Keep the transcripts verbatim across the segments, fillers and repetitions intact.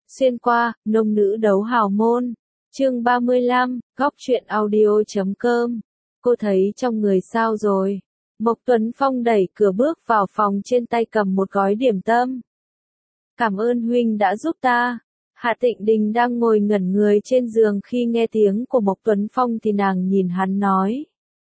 Xuyên qua, nông nữ đấu hào môn. Chương ba mươi lăm, góc truyện audio chấm com. Cô thấy trong người sao rồi? Mộc Tuấn Phong đẩy cửa bước vào phòng, trên tay cầm một gói điểm tâm. Cảm ơn huynh đã giúp ta. Hạ Tịnh Đình đang ngồi ngẩn người trên giường khi nghe tiếng của Mộc Tuấn Phong thì nàng nhìn hắn nói.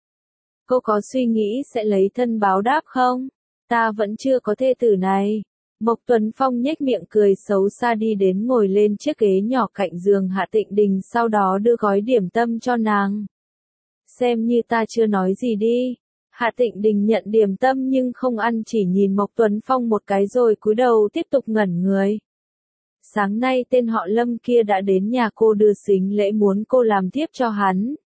Cô có suy nghĩ sẽ lấy thân báo đáp không? Ta vẫn chưa có thê tử này. Mộc Tuấn Phong nhếch miệng cười xấu xa đi đến ngồi lên chiếc ghế nhỏ cạnh giường Hạ Tịnh Đình, sau đó đưa gói điểm tâm cho nàng. Xem như ta chưa nói gì đi. Hạ Tịnh Đình nhận điểm tâm nhưng không ăn, chỉ nhìn Mộc Tuấn Phong một cái rồi cúi đầu tiếp tục ngẩn người. Sáng nay tên họ Lâm kia đã đến nhà cô đưa sính lễ, muốn cô làm tiếp cho hắn.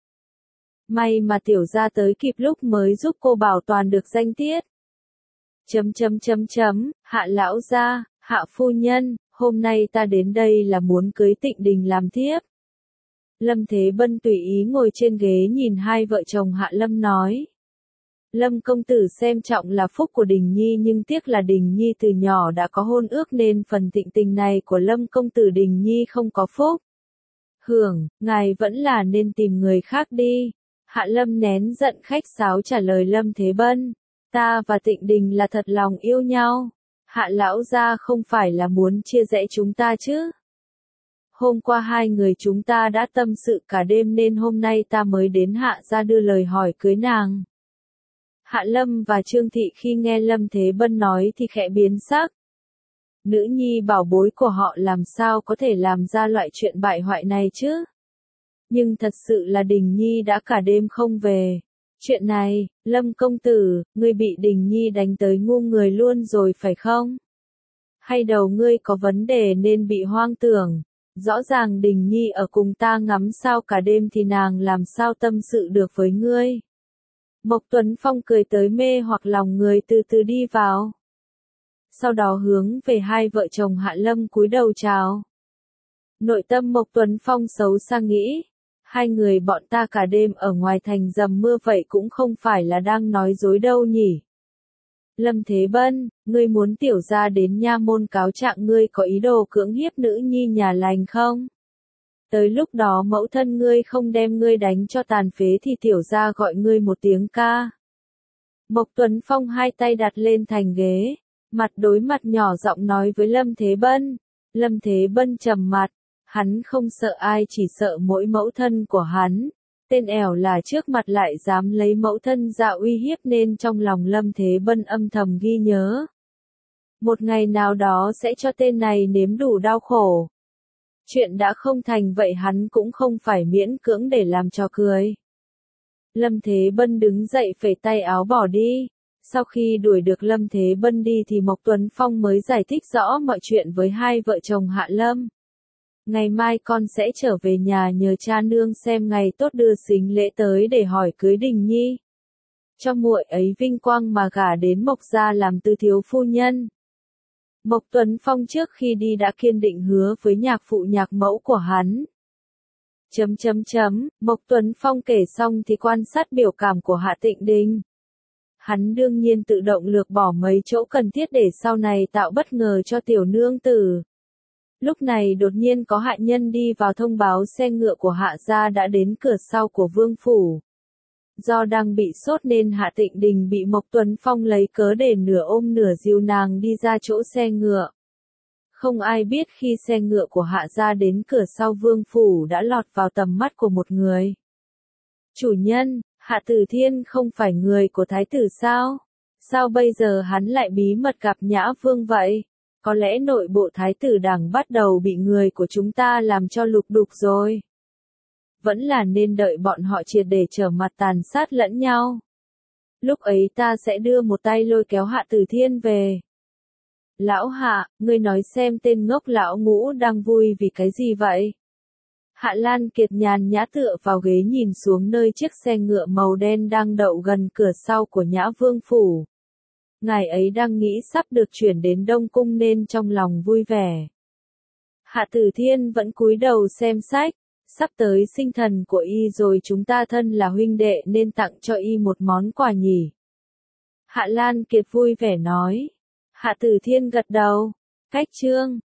May mà tiểu gia tới kịp lúc mới giúp cô bảo toàn được danh tiết. Chấm chấm chấm chấm, Hạ lão gia, Hạ phu nhân, hôm nay ta đến đây là muốn cưới Tịnh Đình làm thiếp. Lâm Thế Bân tùy ý ngồi trên ghế nhìn hai vợ chồng Hạ Lâm nói. Lâm công tử xem trọng là phúc của Đình Nhi, nhưng tiếc là Đình Nhi từ nhỏ đã có hôn ước nên phần Tịnh Tình này của Lâm công tử Đình Nhi không có phúc. Hưởng, ngài vẫn là nên tìm người khác đi. Hạ Lâm nén giận khách sáo trả lời Lâm Thế Bân. Ta và Tịnh Đình là thật lòng yêu nhau. Hạ lão gia không phải là muốn chia rẽ chúng ta chứ? Hôm qua hai người chúng ta đã tâm sự cả đêm nên hôm nay ta mới đến Hạ gia đưa lời hỏi cưới nàng. Hạ Lâm và Trương Thị khi nghe Lâm Thế Bân nói thì khẽ biến sắc. Nữ nhi bảo bối của họ làm sao có thể làm ra loại chuyện bại hoại này chứ? Nhưng thật sự là Đình Nhi đã cả đêm không về. Chuyện này, Lâm công tử, ngươi bị Đình Nhi đánh tới ngu người luôn rồi phải không? Hay đầu ngươi có vấn đề nên bị hoang tưởng? Rõ ràng Đình Nhi ở cùng ta ngắm sao cả đêm thì nàng làm sao tâm sự được với ngươi? Mộc Tuấn Phong cười tới mê hoặc lòng người, từ từ đi vào. Sau đó hướng về hai vợ chồng Hạ Lâm cúi đầu chào. Nội tâm Mộc Tuấn Phong xấu xa nghĩ. Hai người bọn ta cả đêm ở ngoài thành dầm mưa vậy cũng không phải là đang nói dối đâu nhỉ. Lâm Thế Bân, ngươi muốn tiểu gia đến nha môn cáo trạng ngươi có ý đồ cưỡng hiếp nữ nhi nhà lành không? Tới lúc đó mẫu thân ngươi không đem ngươi đánh cho tàn phế thì tiểu gia gọi ngươi một tiếng ca. Mộc Tuấn Phong hai tay đặt lên thành ghế, mặt đối mặt nhỏ giọng nói với Lâm Thế Bân. Lâm Thế Bân trầm mặt. Hắn không sợ ai, chỉ sợ mỗi mẫu thân của hắn. Tên ẻo là trước mặt lại dám lấy mẫu thân ra uy hiếp nên trong lòng Lâm Thế Bân âm thầm ghi nhớ. Một ngày nào đó sẽ cho tên này nếm đủ đau khổ. Chuyện đã không thành vậy hắn cũng không phải miễn cưỡng để làm trò cười. Lâm Thế Bân đứng dậy phẩy tay áo bỏ đi. Sau khi đuổi được Lâm Thế Bân đi thì Mộc Tuấn Phong mới giải thích rõ mọi chuyện với hai vợ chồng Hạ Lâm. Ngày mai con sẽ trở về nhà nhờ cha nương xem ngày tốt đưa sính lễ tới để hỏi cưới Đình Nhi. Cho muội ấy vinh quang mà gả đến Mộc gia làm tư thiếu phu nhân. Mộc Tuấn Phong trước khi đi đã kiên định hứa với nhạc phụ nhạc mẫu của hắn. Chấm chấm chấm, Mộc Tuấn Phong kể xong thì quan sát biểu cảm của Hạ Tịnh Đình. Hắn đương nhiên tự động lược bỏ mấy chỗ cần thiết để sau này tạo bất ngờ cho tiểu nương tử. Lúc này đột nhiên có hạ nhân đi vào thông báo xe ngựa của Hạ gia đã đến cửa sau của vương phủ. Do đang bị sốt nên Hạ Tịnh Đình bị Mộc Tuấn Phong lấy cớ để nửa ôm nửa dìu nàng đi ra chỗ xe ngựa. Không ai biết khi xe ngựa của Hạ gia đến cửa sau vương phủ đã lọt vào tầm mắt của một người. Chủ nhân, Hạ Tử Thiên không phải người của thái tử sao? Sao bây giờ hắn lại bí mật gặp Nhã Vương vậy? Có lẽ nội bộ thái tử đảng bắt đầu bị người của chúng ta làm cho lục đục rồi. Vẫn là nên đợi bọn họ triệt để trở mặt tàn sát lẫn nhau. Lúc ấy ta sẽ đưa một tay lôi kéo Hạ Tử Thiên về. Lão Hạ, ngươi nói xem tên ngốc lão Ngũ đang vui vì cái gì vậy? Hạ Lan Kiệt nhàn nhã tựa vào ghế nhìn xuống nơi chiếc xe ngựa màu đen đang đậu gần cửa sau của Nhã Vương phủ. Ngài ấy đang nghĩ sắp được chuyển đến Đông Cung nên trong lòng vui vẻ. Hạ Tử Thiên vẫn cúi đầu xem sách, sắp tới sinh thần của y rồi, chúng ta thân là huynh đệ nên tặng cho y một món quà nhỉ. Hạ Lan Kiệt vui vẻ nói. Hạ Tử Thiên gật đầu. Cách chương.